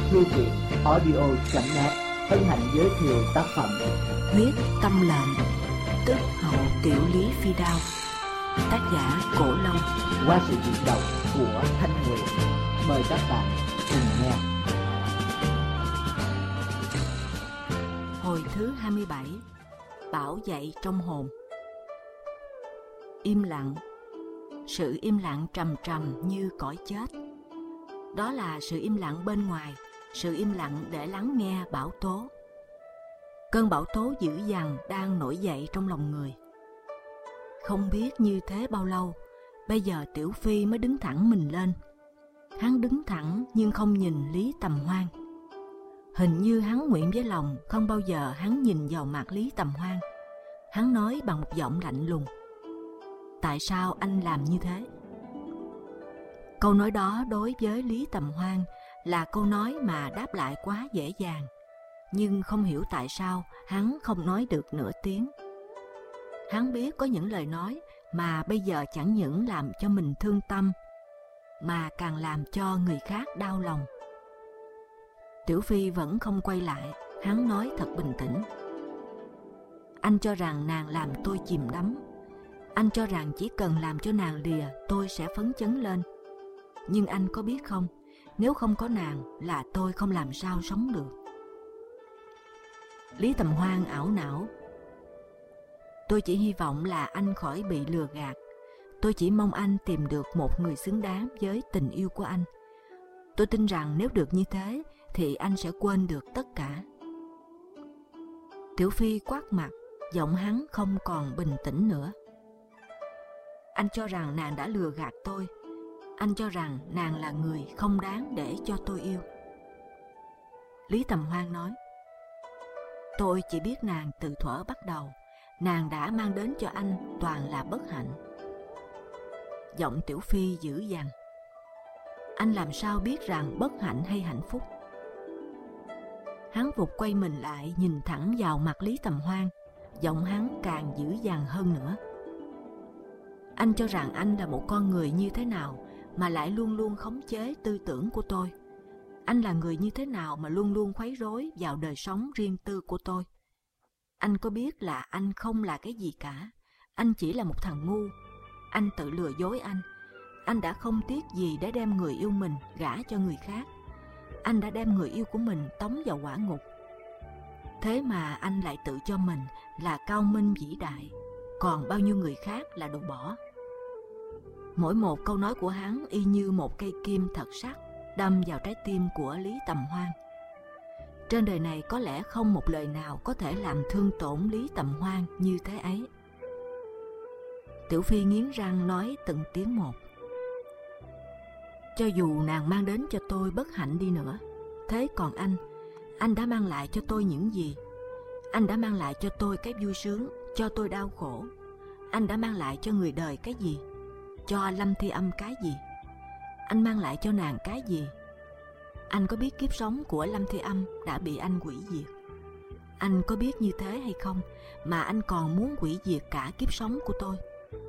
Thư viện audio.net hân hạnh giới thiệu tác phẩm Huyết Tâm Lệnh, tức Hậu Tiểu Lý Phi Đao, tác giả Cổ Long, qua sự diễn đọc của Thanh Nguyệt. Mời các bạn cùng nghe. Hồi thứ 27. Bảo dậy trong hồn. Im lặng. Sự im lặng trầm trầm như cõi chết. Đó là sự im lặng bên ngoài, sự im lặng để lắng nghe bão tố. Cơn bão tố dữ dằn đang nổi dậy trong lòng người. Không biết như thế bao lâu, bây giờ Tiểu Phi mới đứng thẳng mình lên. Hắn đứng thẳng nhưng không nhìn Lý Tầm Hoan. Hình như hắn nguyện với lòng không bao giờ hắn nhìn vào mặt Lý Tầm Hoan. Hắn nói bằng một giọng lạnh lùng: "Tại sao anh làm như thế?" Câu nói đó đối với Lý Tầm Hoan là câu nói mà đáp lại quá dễ dàng, nhưng không hiểu tại sao hắn không nói được nửa tiếng. Hắn biết có những lời nói mà bây giờ chẳng những làm cho mình thương tâm, mà càng làm cho người khác đau lòng. Tiểu Phi vẫn không quay lại, hắn nói thật bình tĩnh: "Anh cho rằng nàng làm tôi chìm đắm. Anh cho rằng chỉ cần làm cho nàng lìa tôi sẽ phấn chấn lên. Nhưng anh có biết không, nếu không có nàng là tôi không làm sao sống được." Lý Tầm Hoan ảo não: "Tôi chỉ hy vọng là anh khỏi bị lừa gạt. Tôi chỉ mong anh tìm được một người xứng đáng với tình yêu của anh. Tôi tin rằng nếu được như thế thì anh sẽ quên được tất cả." Tiểu Phi quát mặt, giọng hắn không còn bình tĩnh nữa: "Anh cho rằng nàng đã lừa gạt tôi. Anh cho rằng nàng là người không đáng để cho tôi yêu." Lý Tầm Hoan nói: "Tôi chỉ biết nàng từ thuở bắt đầu, nàng đã mang đến cho anh toàn là bất hạnh." Giọng Tiểu Phi dữ dằn: "Anh làm sao biết rằng bất hạnh hay hạnh phúc?" Hắn vụt quay mình lại nhìn thẳng vào mặt Lý Tầm Hoan, giọng hắn càng dữ dằn hơn nữa: "Anh cho rằng anh là một con người như thế nào mà lại luôn luôn khống chế tư tưởng của tôi? Anh là người như thế nào mà luôn luôn quấy rối vào đời sống riêng tư của tôi? Anh có biết là anh không là cái gì cả? Anh chỉ là một thằng ngu. Anh tự lừa dối anh. Anh đã không tiếc gì để đem người yêu mình gả cho người khác. Anh đã đem người yêu của mình tống vào hỏa ngục. Thế mà anh lại tự cho mình là cao minh vĩ đại, còn bao nhiêu người khác là đồ bỏ." Mỗi một câu nói của hắn y như một cây kim thật sắc đâm vào trái tim của Lý Tầm Hoan. Trên đời này có lẽ không một lời nào có thể làm thương tổn Lý Tầm Hoan như thế ấy. Tiểu Phi nghiến răng nói từng tiếng một: "Cho dù nàng mang đến cho tôi bất hạnh đi nữa, thế còn anh đã mang lại cho tôi những gì? Anh đã mang lại cho tôi cái vui sướng, cho tôi đau khổ. Anh đã mang lại cho người đời cái gì? Cho Lâm Thi Âm cái gì? Anh mang lại cho nàng cái gì? Anh có biết kiếp sống của Lâm Thi Âm đã bị anh hủy diệt? Anh có biết như thế hay không mà anh còn muốn hủy diệt cả kiếp sống của tôi?"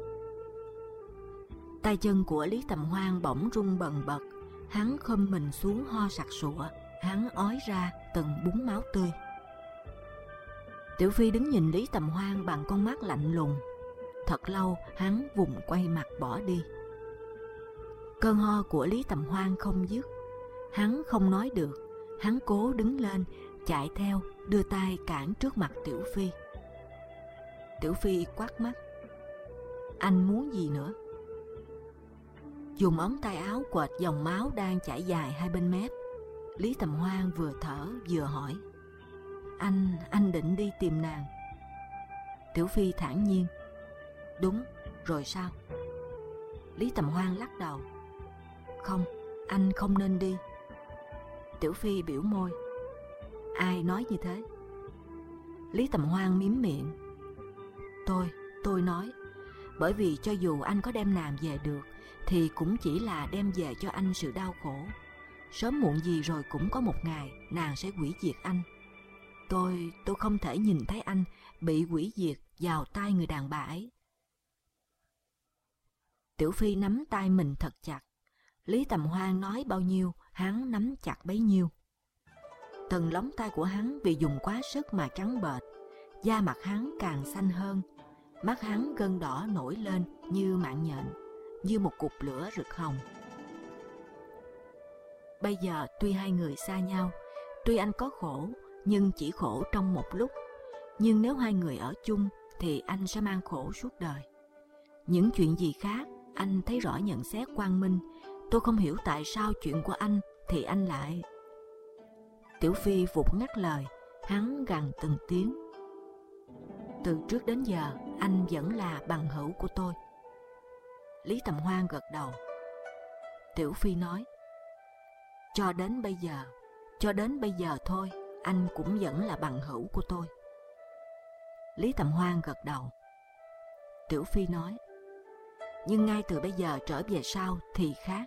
Tay chân của Lý Tầm Hoan bỗng run bần bật, hắn khom mình xuống ho sặc sụa, hắn ói ra từng búng máu tươi. Tiểu Phi đứng nhìn Lý Tầm Hoan bằng con mắt lạnh lùng. Thật lâu hắn vùng quay mặt bỏ đi. Cơn ho của Lý Tầm Hoan không dứt. Hắn không nói được. Hắn cố đứng lên, chạy theo, đưa tay cản trước mặt Tiểu Phi. Tiểu Phi quát mắt: "Anh muốn gì nữa?" Dùng ống tay áo quệt dòng máu đang chảy dài hai bên mép. Lý Tầm Hoan vừa thở vừa hỏi: Anh định đi tìm nàng?" Tiểu Phi thản nhiên: "Đúng, rồi sao?" Lý Tầm Hoan lắc đầu: "Không, anh không nên đi." Tiểu Phi biểu môi: "Ai nói như thế?" Lý Tầm Hoan mím miệng: Tôi nói. Bởi vì cho dù anh có đem nàng về được thì cũng chỉ là đem về cho anh sự đau khổ. Sớm muộn gì rồi cũng có một ngày nàng sẽ hủy diệt anh. Tôi không thể nhìn thấy anh bị hủy diệt vào tay người đàn bà ấy." Tiểu Phi nắm tay mình thật chặt. Lý Tầm Hoan nói bao nhiêu, hắn nắm chặt bấy nhiêu. Từng lóng tay của hắn vì dùng quá sức mà trắng bệch, da mặt hắn càng xanh hơn, mắt hắn gân đỏ nổi lên như mạng nhện, như một cục lửa rực hồng. Bây giờ tuy hai người xa nhau, tuy anh có khổ, nhưng chỉ khổ trong một lúc. Nhưng nếu hai người ở chung thì anh sẽ mang khổ suốt đời. Những chuyện gì khác, anh thấy rõ nhận xét quang minh. Tôi không hiểu tại sao chuyện của anh thì anh lại... Tiểu Phi vụt ngắt lời, hắn gằn từng tiếng. Từ trước đến giờ, anh vẫn là bằng hữu của tôi. Lý Tầm Hoan gật đầu. Tiểu Phi nói, cho đến bây giờ thôi, anh cũng vẫn là bằng hữu của tôi. Lý Tầm Hoan gật đầu. Tiểu Phi nói, nhưng ngay từ bây giờ trở về sau thì khác.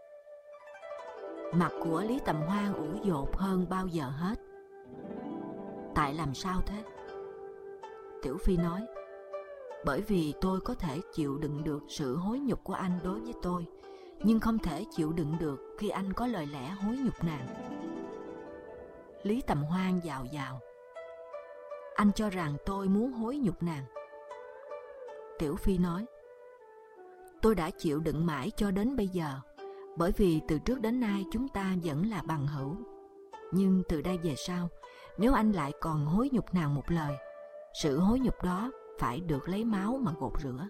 Mặt của Lý Tầm Hoan ủ dột hơn bao giờ hết. Tại làm sao thế? Tiểu Phi nói, bởi vì tôi có thể chịu đựng được sự hối nhục của anh đối với tôi, nhưng không thể chịu đựng được khi anh có lời lẽ hối nhục nàng. Lý Tầm Hoan dào dào, anh cho rằng tôi muốn hối nhục nàng. Tiểu Phi nói, tôi đã chịu đựng mãi cho đến bây giờ, bởi vì từ trước đến nay chúng ta vẫn là bằng hữu. Nhưng từ đây về sau, nếu anh lại còn hối nhục nàng một lời, sự hối nhục đó phải được lấy máu mà gột rửa.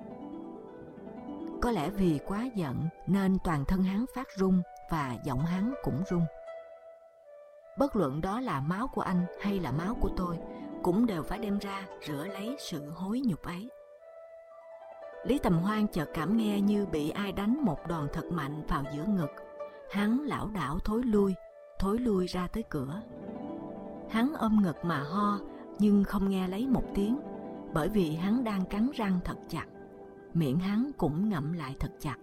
Có lẽ vì quá giận nên toàn thân hắn phát run và giọng hắn cũng run. Bất luận đó là máu của anh hay là máu của tôi, cũng đều phải đem ra rửa lấy sự hối nhục ấy. Lý Tầm Hoan chợt cảm nghe như bị ai đánh một đòn thật mạnh vào giữa ngực. Hắn lảo đảo thối lui ra tới cửa. Hắn ôm ngực mà ho, nhưng không nghe lấy một tiếng, bởi vì hắn đang cắn răng thật chặt. Miệng hắn cũng ngậm lại thật chặt.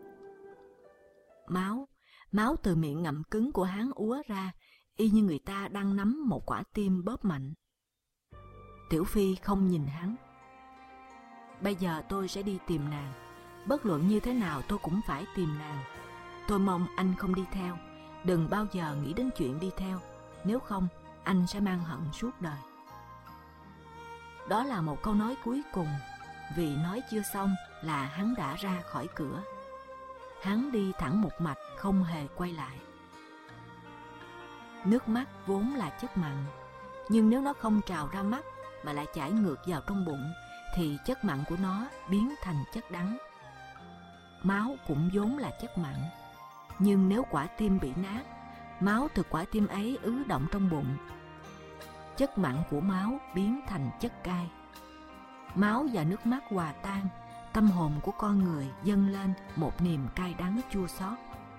Máu từ miệng ngậm cứng của hắn úa ra, y như người ta đang nắm một quả tim bóp mạnh. Tiểu Phi không nhìn hắn. Bây giờ tôi sẽ đi tìm nàng. Bất luận như thế nào tôi cũng phải tìm nàng. Tôi mong anh không đi theo. Đừng bao giờ nghĩ đến chuyện đi theo. Nếu không, anh sẽ mang hận suốt đời. Đó là một câu nói cuối cùng. Vì nói chưa xong là hắn đã ra khỏi cửa. Hắn đi thẳng một mạch, không hề quay lại. Nước mắt vốn là chất mặn, nhưng nếu nó không trào ra mắt mà lại chảy ngược vào trong bụng, thì chất mặn của nó biến thành chất đắng. Máu cũng vốn là chất mặn, nhưng nếu quả tim bị nát, máu từ quả tim ấy ứ động trong bụng. Chất mặn của máu biến thành chất cay. Máu và nước mắt hòa tan, tâm hồn của con người dâng lên một niềm cay đắng chua xót.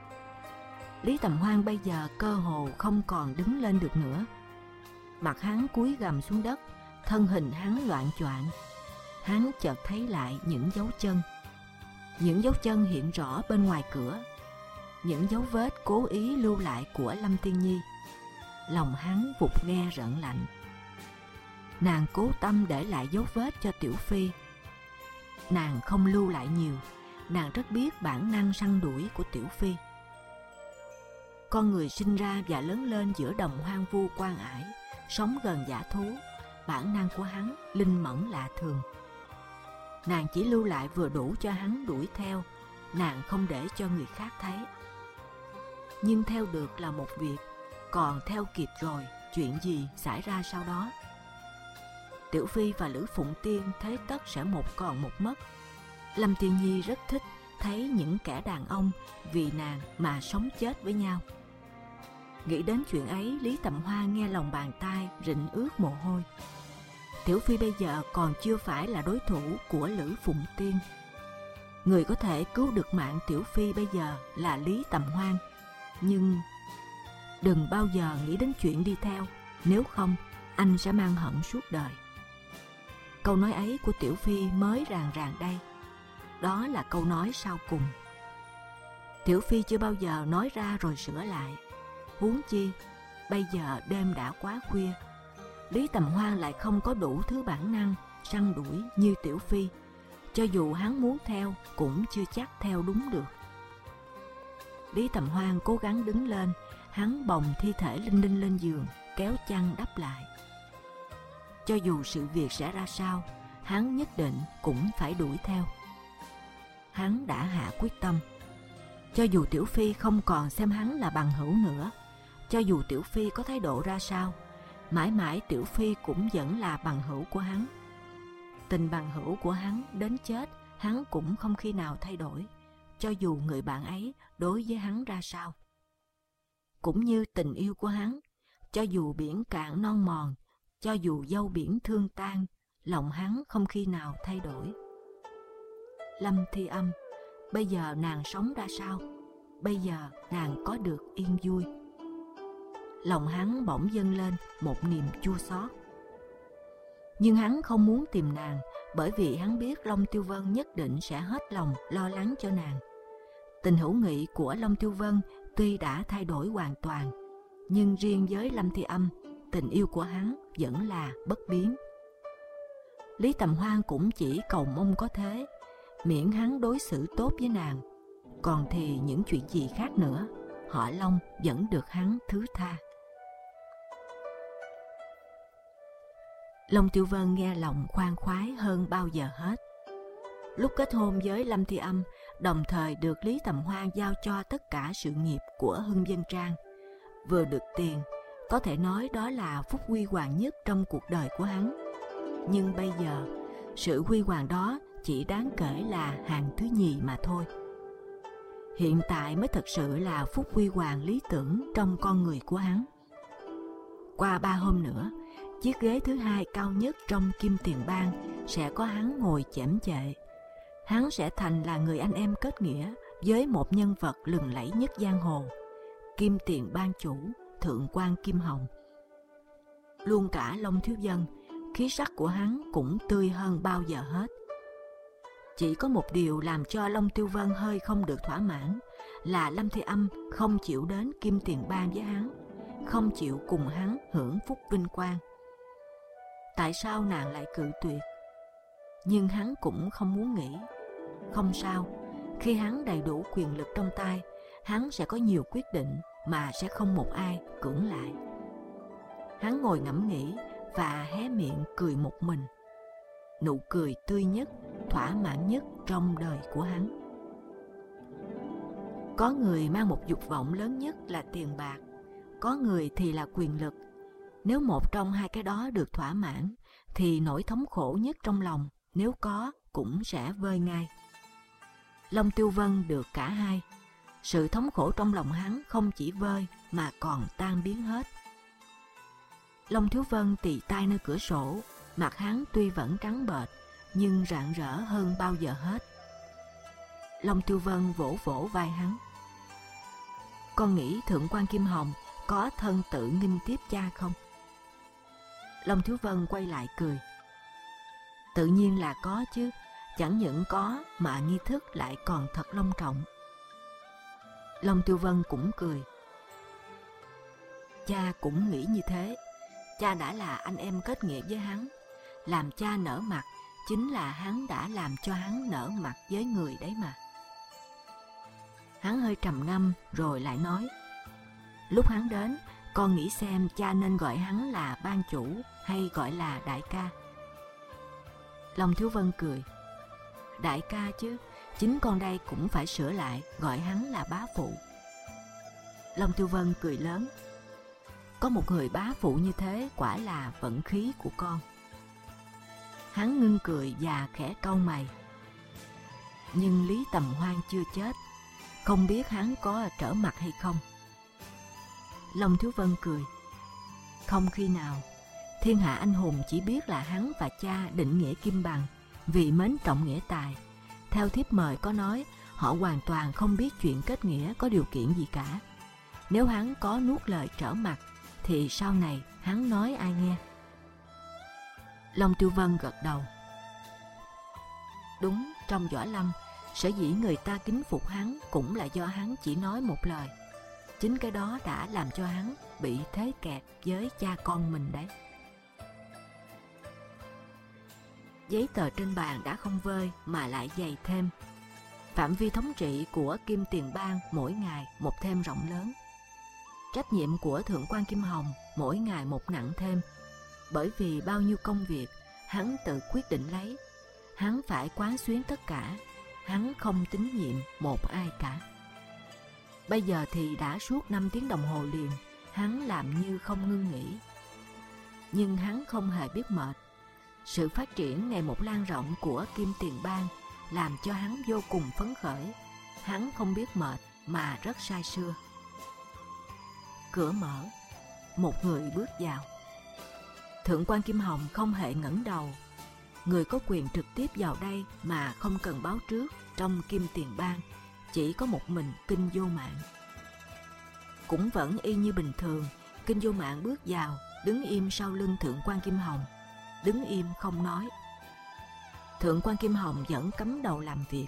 Lý Tầm Hoan bây giờ cơ hồ không còn đứng lên được nữa. Mặt hắn cúi gằm xuống đất, thân hình hắn loạng choạng. Hắn chợt thấy lại những dấu chân. Những dấu chân hiện rõ bên ngoài cửa. Những dấu vết cố ý lưu lại của Lâm Tiên Nhi. Lòng hắn vụt nghe rợn lạnh. Nàng cố tâm để lại dấu vết cho Tiểu Phi. Nàng không lưu lại nhiều. Nàng rất biết bản năng săn đuổi của Tiểu Phi. Con người sinh ra và lớn lên giữa đồng hoang vu quan ải, sống gần dã thú, bản năng của hắn linh mẫn lạ thường. Nàng chỉ lưu lại vừa đủ cho hắn đuổi theo, nàng không để cho người khác thấy. Nhưng theo được là một việc, còn theo kịp rồi, chuyện gì xảy ra sau đó? Tiểu Phi và Lữ Phụng Tiên thế tất sẽ một còn một mất. Lâm Tiên Nhi rất thích thấy những kẻ đàn ông vì nàng mà sống chết với nhau. Nghĩ đến chuyện ấy, Lý Tầm Hoan nghe lòng bàn tay rịn ướt mồ hôi. Tiểu Phi bây giờ còn chưa phải là đối thủ của Lữ Phụng Tiên. Người có thể cứu được mạng Tiểu Phi bây giờ là Lý Tầm Hoan. Nhưng đừng bao giờ nghĩ đến chuyện đi theo, nếu không anh sẽ mang hận suốt đời. Câu nói ấy của Tiểu Phi mới ràng ràng đây. Đó là câu nói sau cùng. Tiểu Phi chưa bao giờ nói ra rồi sửa lại. Huống chi bây giờ đêm đã quá khuya, Lý Tầm Hoan lại không có đủ thứ bản năng săn đuổi như Tiểu Phi. Cho dù hắn muốn theo cũng chưa chắc theo đúng được. Lý Tầm Hoan cố gắng đứng lên. Hắn bồng thi thể Linh Linh lên giường, kéo chăn đắp lại. Cho dù sự việc sẽ ra sao, hắn nhất định cũng phải đuổi theo. Hắn đã hạ quyết tâm. Cho dù Tiểu Phi không còn xem hắn là bằng hữu nữa, cho dù Tiểu Phi có thái độ ra sao, mãi mãi Tiểu Phi cũng vẫn là bằng hữu của hắn. Tình bằng hữu của hắn đến chết, hắn cũng không khi nào thay đổi, cho dù người bạn ấy đối với hắn ra sao. Cũng như tình yêu của hắn, cho dù biển cạn non mòn, cho dù dâu biển thương tan, lòng hắn không khi nào thay đổi. Lâm Thi Âm, bây giờ nàng sống ra sao? Bây giờ nàng có được yên vui? Lòng hắn bỗng dâng lên một niềm chua xót. Nhưng hắn không muốn tìm nàng, bởi vì hắn biết Long Tiêu Vân nhất định sẽ hết lòng lo lắng cho nàng. Tình hữu nghị của Long Tiêu Vân tuy đã thay đổi hoàn toàn, nhưng riêng với Lâm Thi Âm, tình yêu của hắn vẫn là bất biến. Lý Tầm Hoan cũng chỉ cầu mong có thế, miễn hắn đối xử tốt với nàng. Còn thì những chuyện gì khác nữa, họ Long vẫn được hắn thứ tha. Long Tiêu Vân nghe lòng khoan khoái hơn bao giờ hết. Lúc kết hôn với Lâm Thi Âm, đồng thời được Lý Tầm Hoan giao cho tất cả sự nghiệp của Hưng Vân Trang. Vừa được tiền, có thể nói đó là phúc huy hoàng nhất trong cuộc đời của hắn. Nhưng bây giờ, sự huy hoàng đó chỉ đáng kể là hàng thứ nhì mà thôi. Hiện tại mới thật sự là phúc huy hoàng lý tưởng trong con người của hắn. Qua 3 hôm nữa, chiếc ghế thứ hai cao nhất trong Kim Tiền Bang sẽ có hắn ngồi chễm chệ. Hắn sẽ thành là người anh em kết nghĩa với một nhân vật lừng lẫy nhất giang hồ, Kim Tiền Bang chủ Thượng quan Kim Hồng. Luôn cả Long Thiếu Vân, khí sắc của hắn cũng tươi hơn bao giờ hết. Chỉ có một điều làm cho Long Tiêu Vân hơi không được thỏa mãn là Lâm Thi Âm không chịu đến Kim Tiền Bang với hắn, không chịu cùng hắn hưởng phúc vinh quang. Tại sao nàng lại cự tuyệt? Nhưng hắn cũng không muốn nghĩ. Không sao, khi hắn đầy đủ quyền lực trong tay, hắn sẽ có nhiều quyết định mà sẽ không một ai cưỡng lại. Hắn ngồi ngẫm nghĩ và hé miệng cười một mình. Nụ cười tươi nhất, thỏa mãn nhất trong đời của hắn. Có người mang một dục vọng lớn nhất là tiền bạc, có người thì là quyền lực. Nếu một trong hai cái đó được thỏa mãn, thì nỗi thống khổ nhất trong lòng, nếu có, cũng sẽ vơi ngay. Long Tiêu Vân được cả hai. Sự thống khổ trong lòng hắn không chỉ vơi, mà còn tan biến hết. Long Thiếu Vân tì tay nơi cửa sổ, mặt hắn tuy vẫn trắng bệch, nhưng rạng rỡ hơn bao giờ hết. Long Tiêu Vân vỗ vỗ vai hắn. Con nghĩ Thượng quan Kim Hồng có thân tự nghinh tiếp cha không? Long Thiếu Vân quay lại cười. Tự nhiên là có chứ, chẳng những có mà nghi thức lại còn thật long trọng. Long Tiêu Vân cũng cười. Cha cũng nghĩ như thế. Cha đã là anh em kết nghĩa với hắn. Làm cha nở mặt chính là hắn đã làm cho hắn nở mặt với người đấy mà. Hắn hơi trầm ngâm rồi lại nói. Lúc hắn đến, con nghĩ xem cha nên gọi hắn là ban chủ hay gọi là đại ca. Long Thiếu Vân cười. Đại ca chứ, chính con đây cũng phải sửa lại gọi hắn là bá phụ. Long Tiêu Vân cười lớn. Có một người bá phụ như thế quả là vận khí của con. Hắn ngưng cười và khẽ cau mày. Nhưng Lý Tầm Hoan chưa chết, không biết hắn có trở mặt hay không. Long Thiếu Vân cười. Không khi nào. Thiên hạ anh hùng chỉ biết là hắn và cha định nghĩa kim bằng, vì mến trọng nghĩa tài. Theo thiếp mời có nói, họ hoàn toàn không biết chuyện kết nghĩa có điều kiện gì cả. Nếu hắn có nuốt lời trở mặt, thì sau này hắn nói ai nghe? Long Tiêu Vân gật đầu. Đúng, trong võ lâm, sở dĩ người ta kính phục hắn cũng là do hắn chỉ nói một lời. Chính cái đó đã làm cho hắn bị thế kẹt với cha con mình đấy. Giấy tờ trên bàn đã không vơi mà lại dày thêm. Phạm vi thống trị của Kim Tiền Bang mỗi ngày một thêm rộng lớn. Trách nhiệm của Thượng quan Kim Hồng mỗi ngày một nặng thêm, bởi vì bao nhiêu công việc hắn tự quyết định lấy. Hắn phải quán xuyến tất cả, hắn không tín nhiệm một ai cả. Bây giờ thì đã suốt 5 tiếng đồng hồ liền, hắn làm như không ngưng nghỉ. Nhưng hắn không hề biết mệt. Sự phát triển ngày một lan rộng của Kim Tiền Bang làm cho hắn vô cùng phấn khởi. Hắn không biết mệt mà rất say sưa. Cửa mở, một người bước vào. Thượng quan Kim Hồng không hề ngẩng đầu. Người có quyền trực tiếp vào đây mà không cần báo trước trong Kim Tiền Bang chỉ có một mình Kinh Vô Mạng. Cũng vẫn y như bình thường, Kinh Vô Mạng bước vào, đứng im sau lưng Thượng quan Kim Hồng, đứng im không nói. Thượng quan Kim Hồng vẫn cắm đầu làm việc.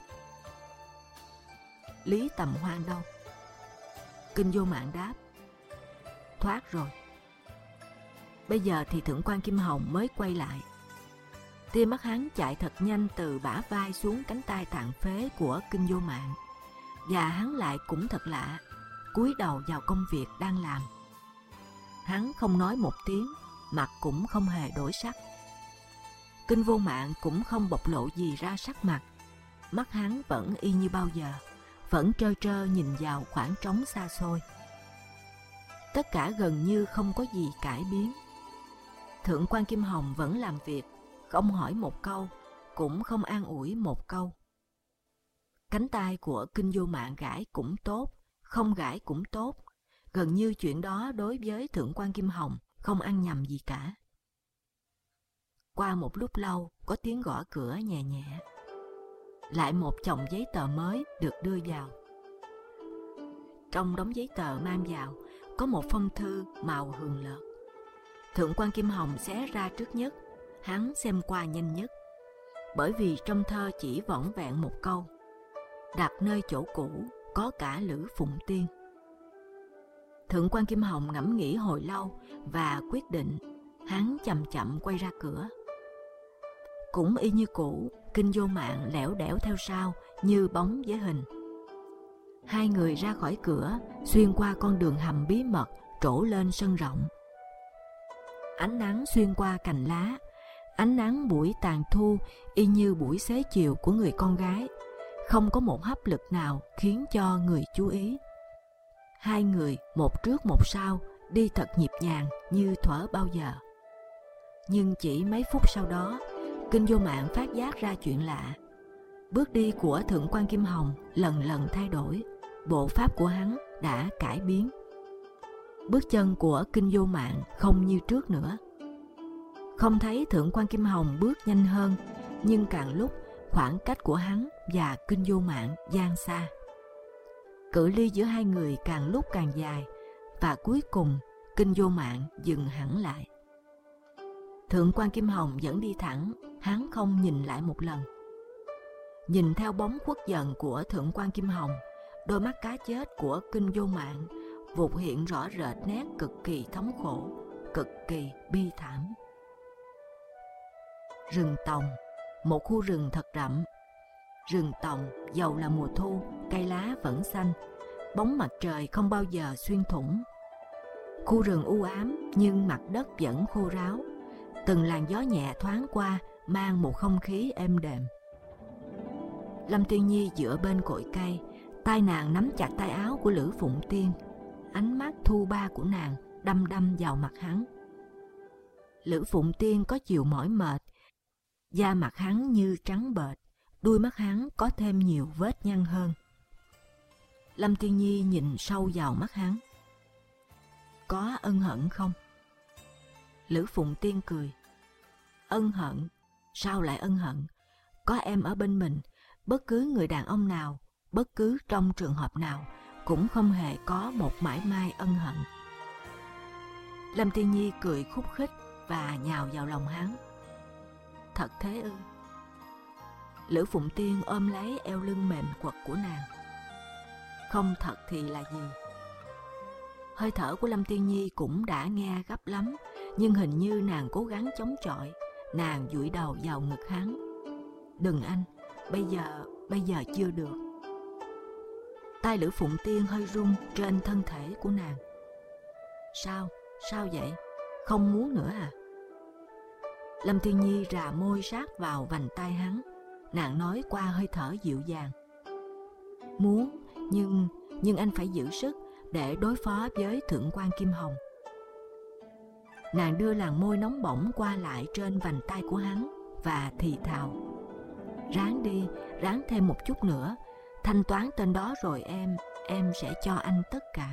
Lý Tầm Hoan đâu? Kinh Vô Mạng đáp, thoát rồi. Bây giờ thì Thượng quan Kim Hồng mới quay lại. Tia mắt hắn chạy thật nhanh từ bả vai xuống cánh tay tàn phế của Kinh Vô Mạng, và hắn lại cũng thật lạ, cúi đầu vào công việc đang làm. Hắn không nói một tiếng, mặt cũng không hề đổi sắc. Kinh Vô Mạng cũng không bộc lộ gì ra sắc mặt, mắt hắn vẫn y như bao giờ, vẫn trơ trơ nhìn vào khoảng trống xa xôi. Tất cả gần như không có gì cải biến. Thượng quan Kim Hồng vẫn làm việc, không hỏi một câu, cũng không an ủi một câu. Cánh tay của Kinh Vô Mạng gãi cũng tốt, không gãi cũng tốt. Gần như chuyện đó đối với Thượng quan Kim Hồng không ăn nhầm gì cả. Qua một lúc lâu, có tiếng gõ cửa nhẹ nhẹ. Lại một chồng giấy tờ mới được đưa vào. Trong đống giấy tờ mang vào, có một phong thư màu hường lợt. Thượng quan Kim Hồng xé ra trước nhất, hắn xem qua nhanh nhất. Bởi vì trong thơ chỉ vỏn vẹn một câu: đặt nơi chỗ cũ, có cả Lữ Phụng Tiên. Thượng quan Kim Hồng ngẫm nghĩ hồi lâu và quyết định. Hắn chậm chậm quay ra cửa. Cũng y như cũ, Kinh Vô Mạng lẻo đẻo theo sau như bóng với hình. Hai người ra khỏi cửa, xuyên qua con đường hầm bí mật trổ lên sân rộng. Ánh nắng xuyên qua cành lá, ánh nắng buổi tàn thu y như buổi xế chiều của người con gái, không có một hấp lực nào khiến cho người chú ý. Hai người một trước một sau đi thật nhịp nhàng như thuở bao giờ. Nhưng chỉ mấy phút sau đó, Kinh Vô Mạng phát giác ra chuyện lạ. Bước đi của Thượng quan Kim Hồng lần lần thay đổi, bộ pháp của hắn đã cải biến. Bước chân của Kinh Vô Mạng không như trước nữa. Không thấy Thượng quan Kim Hồng bước nhanh hơn, nhưng càng lúc khoảng cách của hắn và Kinh Vô Mạng gian xa. Cự ly giữa hai người càng lúc càng dài, và cuối cùng Kinh Vô Mạng dừng hẳn lại. Thượng quan Kim Hồng vẫn đi thẳng, hắn không nhìn lại một lần. Nhìn theo bóng khuất dần của Thượng quan Kim Hồng, đôi mắt cá chết của Kinh Vô Mạng vụt hiện rõ rệt nét cực kỳ thống khổ, cực kỳ bi thảm. Rừng Tòng, một khu rừng thật rậm. Rừng Tòng dầu là mùa thu, cây lá vẫn xanh, bóng mặt trời không bao giờ xuyên thủng. Khu rừng u ám nhưng mặt đất vẫn khô ráo. Từng làn gió nhẹ thoáng qua mang một không khí êm đềm. Lâm Tiên Nhi dựa bên cội cây, tay nàng nắm chặt tay áo của Lữ Phụng Tiên. Ánh mắt thu ba của nàng đăm đăm vào mặt hắn. Lữ Phụng Tiên có chiều mỏi mệt, da mặt hắn như trắng bệch, đuôi mắt hắn có thêm nhiều vết nhăn hơn. Lâm Tiên Nhi nhìn sâu vào mắt hắn. Có ân hận không? Lữ Phụng Tiên cười. Ân hận? Sao lại ân hận? Có em ở bên mình, bất cứ người đàn ông nào, bất cứ trong trường hợp nào, cũng không hề có một mãi may ân hận. Lâm Tiên Nhi cười khúc khích và nhào vào lòng hắn. Thật thế ư? Lữ Phụng Tiên ôm lấy eo lưng mềm quật của nàng. Không thật thì là gì? Hơi thở của Lâm Tiên Nhi cũng đã nghe gấp lắm, nhưng hình như nàng cố gắng chống chọi. Nàng dụi đầu vào ngực hắn. Đừng anh, bây giờ chưa được. Tay Lữ Phụng Tiên hơi run trên thân thể của nàng. Sao? Sao vậy? Không muốn nữa à? Lâm Thiên Nhi rà môi sát vào vành tai hắn. Nàng nói qua hơi thở dịu dàng. Muốn, nhưng anh phải giữ sức để đối phó với Thượng quan Kim Hồng. Nàng đưa làn môi nóng bỏng qua lại trên vành tai của hắn và thì thào. Ráng đi, ráng thêm một chút nữa. Thanh toán tên đó rồi em sẽ cho anh tất cả.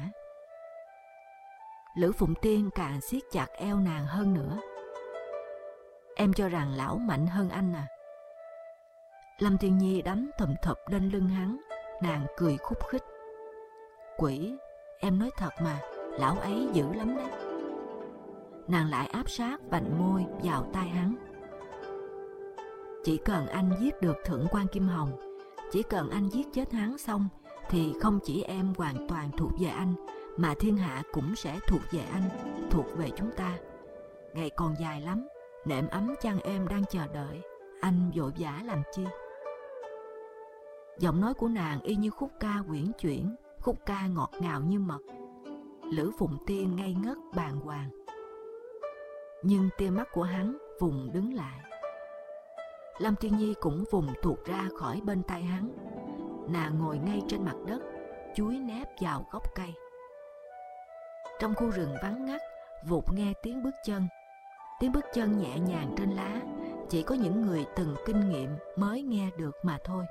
Lữ Phụng Tiên càng siết chặt eo nàng hơn nữa. Em cho rằng lão mạnh hơn anh à? Lâm Thiên Nhi đấm thùm thụp lên lưng hắn. Nàng cười khúc khích. Quỷ, em nói thật mà, lão ấy dữ lắm đấy. Nàng lại áp sát vành môi vào tai hắn. Chỉ cần anh giết được Thượng quan Kim Hồng, chỉ cần anh giết chết hắn xong, thì không chỉ em hoàn toàn thuộc về anh, mà thiên hạ cũng sẽ thuộc về anh, thuộc về chúng ta. Ngày còn dài lắm, nệm ấm chăn êm đang chờ đợi, anh vội vã làm chi? Giọng nói của nàng y như khúc ca uyển chuyển, khúc ca ngọt ngào như mật. Lữ Phụng Tiên ngây ngất bàng hoàng. Nhưng tia mắt của hắn vùng đứng lại. Lâm Thiên Nhi cũng vùng tuột ra khỏi bên tay hắn. Nàng ngồi ngay trên mặt đất, chúi nép vào gốc cây. Trong khu rừng vắng ngắt, vụt nghe tiếng bước chân. Tiếng bước chân nhẹ nhàng trên lá, chỉ có những người từng kinh nghiệm mới nghe được mà thôi.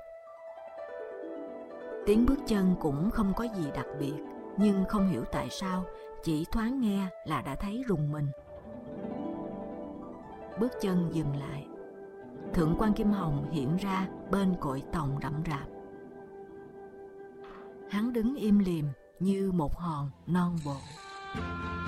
Tiếng bước chân cũng không có gì đặc biệt, nhưng không hiểu tại sao, chỉ thoáng nghe là đã thấy rùng mình. Bước chân dừng lại. Thượng quan Kim Hồng hiện ra bên cội tòng rậm rạp. Hắn đứng im lìm như một hòn non bộ.